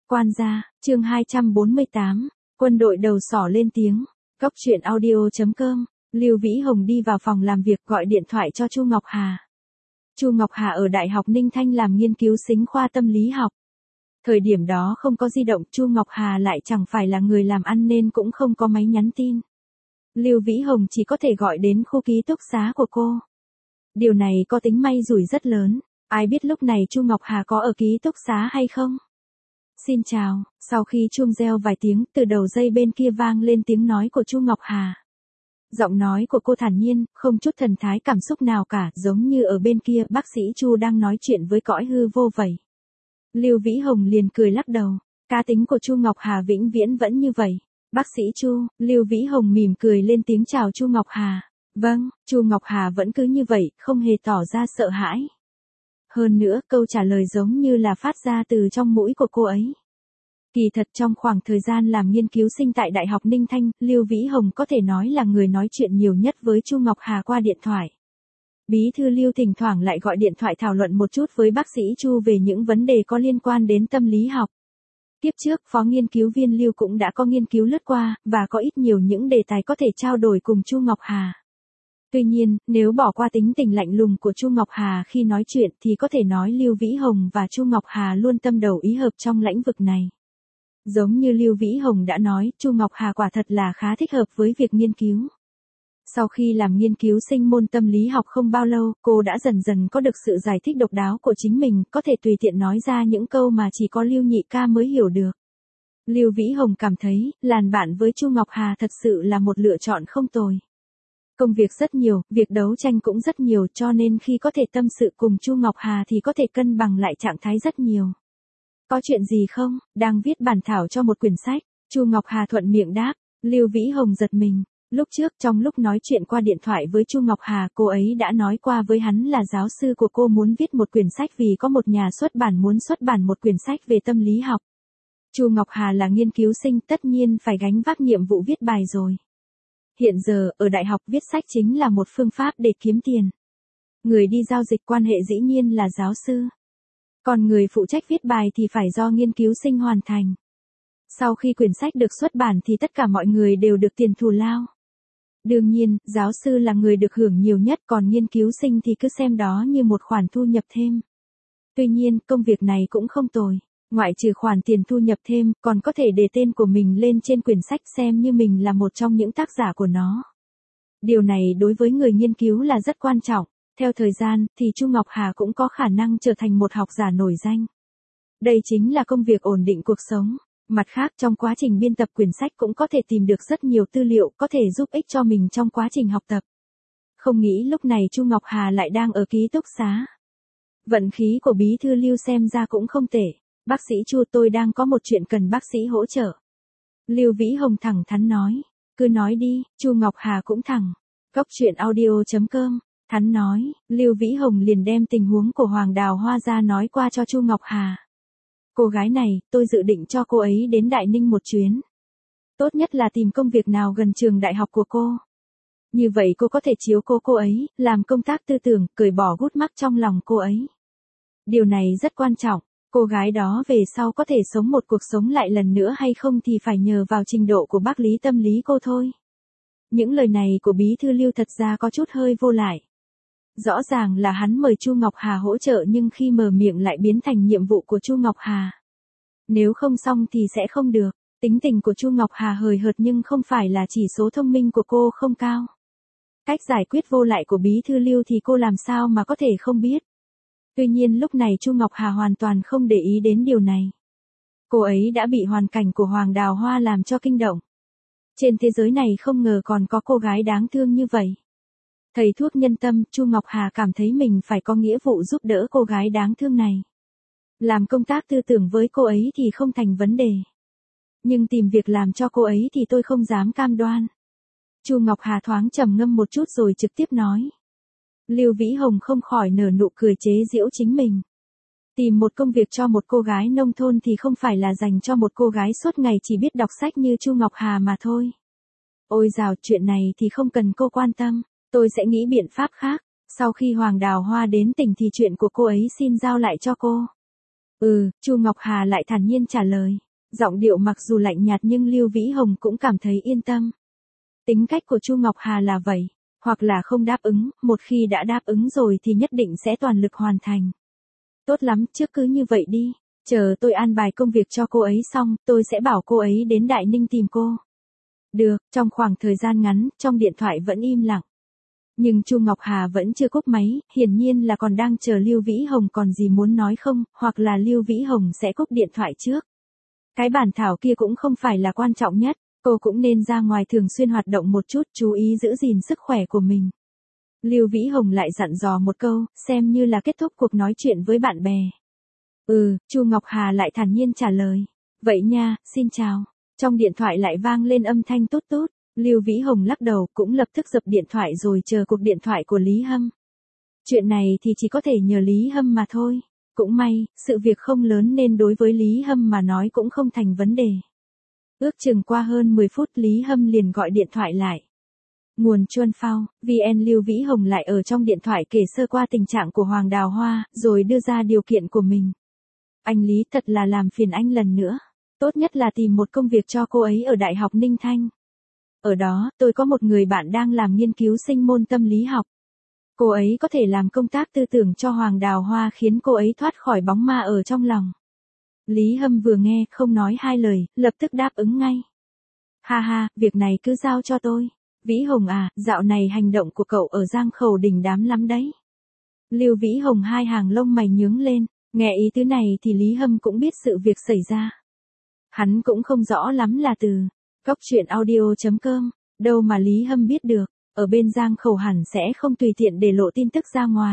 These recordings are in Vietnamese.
Quan gia, chương 248, quân đội đầu sỏ lên tiếng. Cốc truyện audio.com. Lưu Vĩ Hồng đi vào phòng làm việc gọi điện thoại cho Chu Ngọc Hà. Chu Ngọc Hà ở Đại học Ninh Thanh làm nghiên cứu sinh khoa tâm lý học. Thời điểm đó không có di động, Chu Ngọc Hà lại chẳng phải là người làm ăn nên cũng không có máy nhắn tin. Lưu Vĩ Hồng chỉ có thể gọi đến khu ký túc xá của cô. Điều này có tính may rủi rất lớn, ai biết lúc này Chu Ngọc Hà có ở ký túc xá hay không? Xin chào, sau khi chuông reo vài tiếng, từ đầu dây bên kia vang lên tiếng nói của Chu Ngọc Hà. Giọng nói của cô thản nhiên, không chút thần thái cảm xúc nào cả, giống như ở bên kia bác sĩ Chu đang nói chuyện với cõi hư vô vậy. Lưu Vĩ Hồng liền cười lắc đầu, cá tính của Chu Ngọc Hà vĩnh viễn vẫn như vậy. Bác sĩ Chu, Lưu Vĩ Hồng mỉm cười lên tiếng chào Chu Ngọc Hà. Vâng, Chu Ngọc Hà vẫn cứ như vậy, không hề tỏ ra sợ hãi. Hơn nữa, câu trả lời giống như là phát ra từ trong mũi của cô ấy. Kỳ thật trong khoảng thời gian làm nghiên cứu sinh tại Đại học Ninh Thanh, Lưu Vĩ Hồng có thể nói là người nói chuyện nhiều nhất với Chu Ngọc Hà qua điện thoại. Bí thư Lưu thỉnh thoảng lại gọi điện thoại thảo luận một chút với bác sĩ Chu về những vấn đề có liên quan đến tâm lý học. Tiếp trước, phó nghiên cứu viên Lưu cũng đã có nghiên cứu lướt qua, và có ít nhiều những đề tài có thể trao đổi cùng Chu Ngọc Hà. Tuy nhiên, nếu bỏ qua tính tình lạnh lùng của Chu Ngọc Hà khi nói chuyện thì có thể nói Lưu Vĩ Hồng và Chu Ngọc Hà luôn tâm đầu ý hợp trong lĩnh vực này. Giống như Lưu Vĩ Hồng đã nói, Chu Ngọc Hà quả thật là khá thích hợp với việc nghiên cứu. Sau khi làm nghiên cứu sinh môn tâm lý học không bao lâu, cô đã dần dần có được sự giải thích độc đáo của chính mình, có thể tùy tiện nói ra những câu mà chỉ có Lưu nhị ca mới hiểu được. Lưu Vĩ Hồng cảm thấy, làm bạn với Chu Ngọc Hà thật sự là một lựa chọn không tồi. Công việc rất nhiều, việc đấu tranh cũng rất nhiều, cho nên khi có thể tâm sự cùng Chu Ngọc Hà thì có thể cân bằng lại trạng thái rất nhiều. Có chuyện gì không? Đang viết bản thảo cho một quyển sách. Chu Ngọc Hà thuận miệng đáp. Lưu Vĩ Hồng giật mình. Lúc trước trong lúc nói chuyện qua điện thoại với Chu Ngọc Hà, cô ấy đã nói qua với hắn là giáo sư của cô muốn viết một quyển sách vì có một nhà xuất bản muốn xuất bản một quyển sách về tâm lý học. Chu Ngọc Hà là nghiên cứu sinh, tất nhiên phải gánh vác nhiệm vụ viết bài rồi. Hiện giờ, ở đại học viết sách chính là một phương pháp để kiếm tiền. Người đi giao dịch quan hệ dĩ nhiên là giáo sư. Còn người phụ trách viết bài thì phải do nghiên cứu sinh hoàn thành. Sau khi quyển sách được xuất bản thì tất cả mọi người đều được tiền thù lao. Đương nhiên, giáo sư là người được hưởng nhiều nhất, còn nghiên cứu sinh thì cứ xem đó như một khoản thu nhập thêm. Tuy nhiên, công việc này cũng không tồi. Ngoại trừ khoản tiền thu nhập thêm, còn có thể để tên của mình lên trên quyển sách xem như mình là một trong những tác giả của nó. Điều này đối với người nghiên cứu là rất quan trọng. Theo thời gian, thì Chu Ngọc Hà cũng có khả năng trở thành một học giả nổi danh. Đây chính là công việc ổn định cuộc sống. Mặt khác, trong quá trình biên tập quyển sách cũng có thể tìm được rất nhiều tư liệu có thể giúp ích cho mình trong quá trình học tập. Không nghĩ lúc này Chu Ngọc Hà lại đang ở ký túc xá. Vận khí của bí thư Lưu xem ra cũng không tệ. Bác sĩ Chu, tôi đang có một chuyện cần bác sĩ hỗ trợ. Lưu Vĩ Hồng thẳng thắn nói. Cứ nói đi. Chu Ngọc Hà cũng thẳng. Cốc truyện audio.com. Thắn nói, Lưu Vĩ Hồng liền đem tình huống của Hoàng Đào Hoa ra nói qua cho Chu Ngọc Hà. Cô gái này, tôi dự định cho cô ấy đến Đại Ninh một chuyến. Tốt nhất là tìm công việc nào gần trường đại học của cô. Như vậy cô có thể chiếu cố cô ấy, làm công tác tư tưởng, cởi bỏ gút mắc trong lòng cô ấy. Điều này rất quan trọng, cô gái đó về sau có thể sống một cuộc sống lại lần nữa hay không thì phải nhờ vào trình độ của bác lý tâm lý cô thôi. Những lời này của bí thư Lưu thật ra có chút hơi vô lại. Rõ ràng là hắn mời Chu Ngọc Hà hỗ trợ nhưng khi mở miệng lại biến thành nhiệm vụ của Chu Ngọc Hà. Nếu không xong thì sẽ không được. Tính tình của Chu Ngọc Hà hời hợt nhưng không phải là chỉ số thông minh của cô không cao. Cách giải quyết vô lại của bí thư Lưu thì cô làm sao mà có thể không biết. Tuy nhiên lúc này Chu Ngọc Hà hoàn toàn không để ý đến điều này. Cô ấy đã bị hoàn cảnh của Hoàng Đào Hoa làm cho kinh động. Trên thế giới này không ngờ còn có cô gái đáng thương như vậy. Thầy thuốc nhân tâm, Chu Ngọc Hà cảm thấy mình phải có nghĩa vụ giúp đỡ cô gái đáng thương này. Làm công tác tư tưởng với cô ấy thì không thành vấn đề. Nhưng tìm việc làm cho cô ấy thì tôi không dám cam đoan. Chu Ngọc Hà thoáng trầm ngâm một chút rồi trực tiếp nói. Lưu Vĩ Hồng không khỏi nở nụ cười chế giễu chính mình. Tìm một công việc cho một cô gái nông thôn thì không phải là dành cho một cô gái suốt ngày chỉ biết đọc sách như Chu Ngọc Hà mà thôi. Ôi dào, chuyện này thì không cần cô quan tâm. Tôi sẽ nghĩ biện pháp khác. Sau khi Hoàng Đào Hoa đến tỉnh thì chuyện của cô ấy xin giao lại cho cô. Chu Ngọc Hà lại thản nhiên trả lời. Giọng điệu mặc dù lạnh nhạt nhưng Lưu Vĩ Hồng cũng cảm thấy yên tâm. Tính cách của Chu Ngọc Hà là vậy, hoặc là không đáp ứng, một khi đã đáp ứng rồi thì nhất định sẽ toàn lực hoàn thành. Tốt lắm, trước cứ như vậy đi, chờ tôi an bài công việc cho cô ấy xong, tôi sẽ bảo cô ấy đến Đại Ninh tìm cô. Được, trong khoảng thời gian ngắn, trong điện thoại vẫn im lặng. Nhưng Chu Ngọc Hà vẫn chưa cúp máy, hiển nhiên là còn đang chờ Lưu Vĩ Hồng còn gì muốn nói không, hoặc là Lưu Vĩ Hồng sẽ cúp điện thoại trước. Cái bản thảo kia cũng không phải là quan trọng nhất, cô cũng nên ra ngoài thường xuyên hoạt động một chút, chú ý giữ gìn sức khỏe của mình. Lưu Vĩ Hồng lại dặn dò một câu, xem như là kết thúc cuộc nói chuyện với bạn bè. Chu Ngọc Hà lại thản nhiên trả lời. Vậy nha, xin chào. Trong điện thoại lại vang lên âm thanh tút tút. Lưu Vĩ Hồng lắc đầu cũng lập tức dập điện thoại rồi chờ cuộc điện thoại của Lý Hâm. Chuyện này thì chỉ có thể nhờ Lý Hâm mà thôi. Cũng may, sự việc không lớn nên đối với Lý Hâm mà nói cũng không thành vấn đề. Ước chừng qua hơn 10 phút Lý Hâm liền gọi điện thoại lại. Nguồn Chuân Phao, VN Lưu Vĩ Hồng lại ở trong điện thoại kể sơ qua tình trạng của Hoàng Đào Hoa, rồi đưa ra điều kiện của mình. Anh Lý thật là làm phiền anh lần nữa. Tốt nhất là tìm một công việc cho cô ấy ở Đại học Ninh Thanh. Ở đó, tôi có một người bạn đang làm nghiên cứu sinh môn tâm lý học. Cô ấy có thể làm công tác tư tưởng cho Hoàng Đào Hoa khiến cô ấy thoát khỏi bóng ma ở trong lòng. Lý Hâm vừa nghe, không nói hai lời, lập tức đáp ứng ngay. Ha ha, việc này cứ giao cho tôi. Vĩ Hồng à, dạo này hành động của cậu ở Giang Khẩu đỉnh đám lắm đấy. Lưu Vĩ Hồng hai hàng lông mày nhướng lên, nghe ý tứ này thì Lý Hâm cũng biết sự việc xảy ra. Hắn cũng không rõ lắm là từ Cóc Truyện Audio.com, đâu mà Lý Hâm biết được, ở bên Giang Khẩu hẳn sẽ không tùy tiện để lộ tin tức ra ngoài.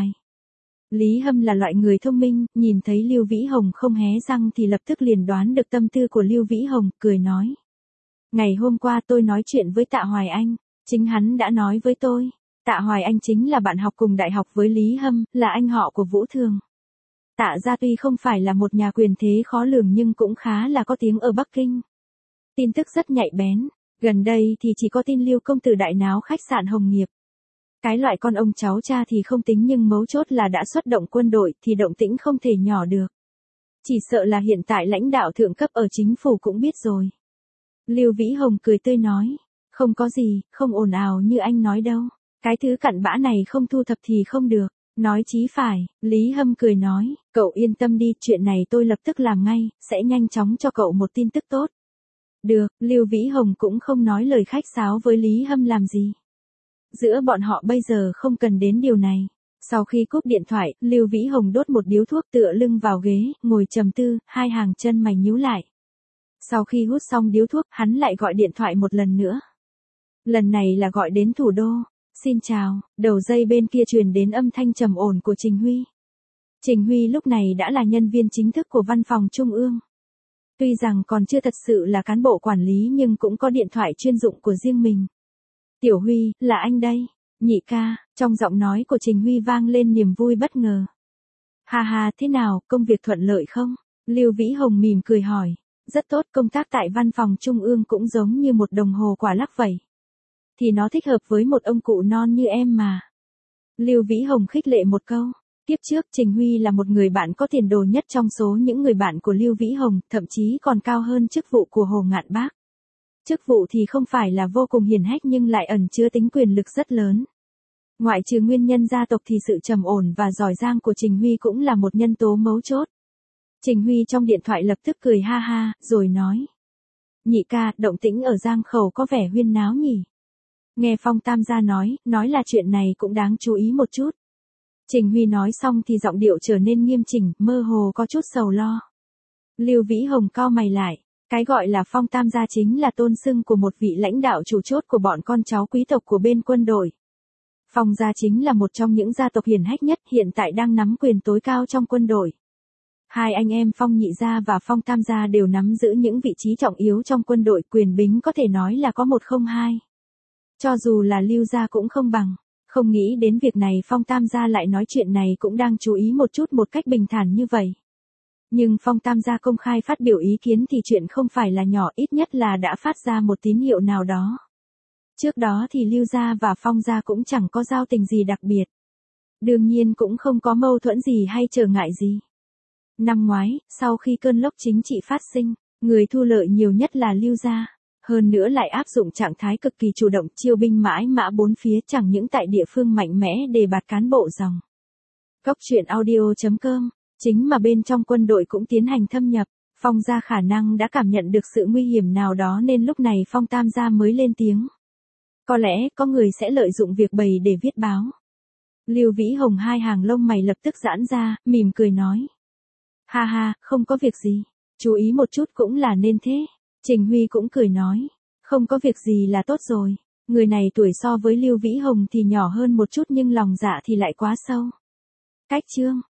Lý Hâm là loại người thông minh, nhìn thấy Lưu Vĩ Hồng không hé răng thì lập tức liền đoán được tâm tư của Lưu Vĩ Hồng, cười nói. Ngày hôm qua tôi nói chuyện với Tạ Hoài Anh, chính hắn đã nói với tôi. Tạ Hoài Anh chính là bạn học cùng đại học với Lý Hâm, là anh họ của Vũ Thường. Tạ gia tuy không phải là một nhà quyền thế khó lường nhưng cũng khá là có tiếng ở Bắc Kinh. Tin tức rất nhạy bén, gần đây thì chỉ có tin Lưu công tử đại náo khách sạn Hồng Nghiệp. Cái loại con ông cháu cha thì không tính nhưng mấu chốt là đã xuất động quân đội thì động tĩnh không thể nhỏ được. Chỉ sợ là hiện tại lãnh đạo thượng cấp ở chính phủ cũng biết rồi. Lưu Vĩ Hồng cười tươi nói, không có gì, không ồn ào như anh nói đâu. Cái thứ cặn bã này không thu thập thì không được. Nói chí phải, Lý Hâm cười nói, cậu yên tâm đi, chuyện này tôi lập tức làm ngay, sẽ nhanh chóng cho cậu một tin tức tốt. Được, Lưu Vĩ Hồng cũng không nói lời khách sáo với Lý Hâm làm gì. Giữa bọn họ bây giờ không cần đến điều này. Sau khi cúp điện thoại, Lưu Vĩ Hồng đốt một điếu thuốc tựa lưng vào ghế, ngồi trầm tư, hai hàng chân mày nhíu lại. Sau khi hút xong điếu thuốc, hắn lại gọi điện thoại một lần nữa. Lần này là gọi đến thủ đô. Xin chào, đầu dây bên kia truyền đến âm thanh trầm ổn của Trình Huy. Trình Huy lúc này đã là nhân viên chính thức của văn phòng Trung ương. Tuy rằng còn chưa thật sự là cán bộ quản lý nhưng cũng có điện thoại chuyên dụng của riêng mình. Tiểu Huy, là anh đây. Nhị ca, trong giọng nói của Trình Huy vang lên niềm vui bất ngờ. Ha ha, thế nào, công việc thuận lợi không? Lưu Vĩ Hồng mỉm cười hỏi. Rất tốt, công tác tại văn phòng Trung ương cũng giống như một đồng hồ quả lắc vậy. Thì nó thích hợp với một ông cụ non như em mà. Lưu Vĩ Hồng khích lệ một câu. Tiếp trước Trình Huy là một người bạn có tiền đồ nhất trong số những người bạn của Lưu Vĩ Hồng, thậm chí còn cao hơn chức vụ của Hồ Ngạn Bác. Chức vụ thì không phải là vô cùng hiển hách nhưng lại ẩn chứa tính quyền lực rất lớn. Ngoại trừ nguyên nhân gia tộc thì sự trầm ổn và giỏi giang của Trình Huy cũng là một nhân tố mấu chốt. Trình Huy trong điện thoại lập tức cười ha ha, rồi nói. Nhị ca, động tĩnh ở Giang Khẩu có vẻ huyên náo nhỉ? Nghe Phong Tam gia nói là chuyện này cũng đáng chú ý một chút. Trình Huy nói xong thì giọng điệu trở nên nghiêm chỉnh, mơ hồ có chút sầu lo. Lưu Vĩ Hồng cau mày lại, cái gọi là Phong Tam gia chính là tôn xưng của một vị lãnh đạo chủ chốt của bọn con cháu quý tộc của bên quân đội. Phong gia chính là một trong những gia tộc hiển hách nhất hiện tại đang nắm quyền tối cao trong quân đội. Hai anh em Phong Nhị gia và Phong Tam gia đều nắm giữ những vị trí trọng yếu trong quân đội, quyền bính có thể nói là có một không hai. Cho dù là Lưu gia cũng không bằng. Không nghĩ đến việc này Phong Tam gia lại nói chuyện này cũng đang chú ý một chút một cách bình thản như vậy. Nhưng Phong Tam gia công khai phát biểu ý kiến thì chuyện không phải là nhỏ, ít nhất là đã phát ra một tín hiệu nào đó. Trước đó thì Lưu gia và Phong gia cũng chẳng có giao tình gì đặc biệt. Đương nhiên cũng không có mâu thuẫn gì hay trở ngại gì. Năm ngoái, sau khi cơn lốc chính trị phát sinh, người thu lợi nhiều nhất là Lưu gia. Hơn nữa lại áp dụng trạng thái cực kỳ chủ động chiêu binh mãi mã bốn phía chẳng những tại địa phương mạnh mẽ đề bạt cán bộ dòng. Cốc truyện audio.com, chính mà bên trong quân đội cũng tiến hành thâm nhập, Phong gia khả năng đã cảm nhận được sự nguy hiểm nào đó nên lúc này Phong Tam gia mới lên tiếng. Có lẽ có người sẽ lợi dụng việc bày để viết báo. Lưu Vĩ Hồng hai hàng lông mày lập tức giãn ra, mỉm cười nói. Ha ha, không có việc gì, chú ý một chút cũng là nên thế. Trình Huy cũng cười nói, không có việc gì là tốt rồi, người này tuổi so với Lưu Vĩ Hồng thì nhỏ hơn một chút nhưng lòng dạ thì lại quá sâu. Cách chương